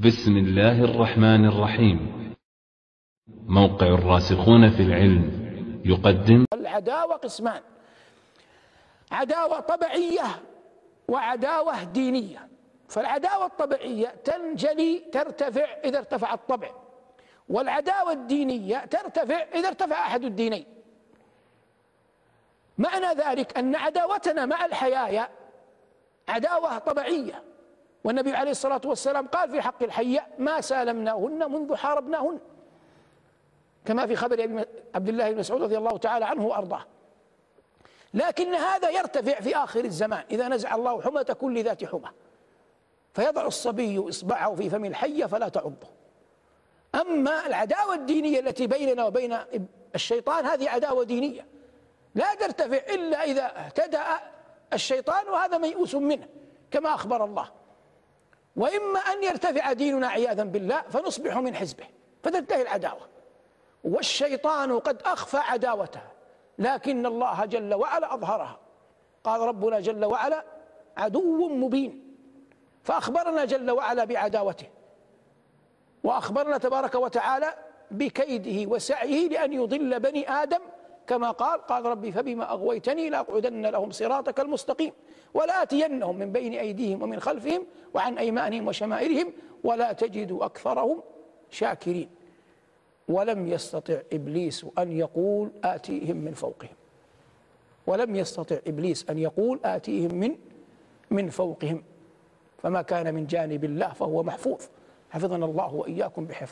بسم الله الرحمن الرحيم. موقع الراسخون في العلم يقدم. العداوة قسمان: عداوة طبيعية وعداوة دينية. فالعداوة الطبيعية تنجلي ترتفع إذا ارتفع الطبع، والعداوة الدينية ترتفع إذا ارتفع أحد الدينين. معنى ذلك أن عداوتنا مع الحياة عداوة طبيعية، والنبي عليه الصلاة والسلام قال في حق الحية: ما سالمناهن منذ حاربناهن، كما في خبر عبد الله بن مسعود رضي الله تعالى عنه وأرضاه. لكن هذا يرتفع في آخر الزمان إذا نزع الله حمة كل ذات حمة، فيضع الصبي إصبعه في فم الحية فلا تعضه. أما العداوة الدينية التي بيننا وبين الشيطان هذه عداوة دينية لا ترتفع إلا إذا اهتدأ الشيطان، وهذا ميؤوس منه كما أخبر الله. وإما أن يرتفع ديننا عياذا بالله فنصبح من حزبه فتنتهي العداوة. والشيطان قد أخفى عداوته، لكن الله جل وعلا أظهرها. قال ربنا جل وعلا: عدو مبين، فأخبرنا جل وعلا بعداوته، وأخبرنا تبارك وتعالى بكيده وسعيه لأن يضل بني آدم، كما قال ربي فبما أغويتني لأقعدن لهم صراطك المستقيم ولآتينهم من بين أيديهم ومن خلفهم وعن أيمانهم وشمائلهم ولا تجد أكثرهم شاكرين. ولم يستطع إبليس أن يقول آتيهم من فوقهم، ولم يستطع إبليس أن يقول آتيهم من فوقهم، فما كان من جانب الله فهو محفوظ. حفظنا الله وإياكم بحفظه.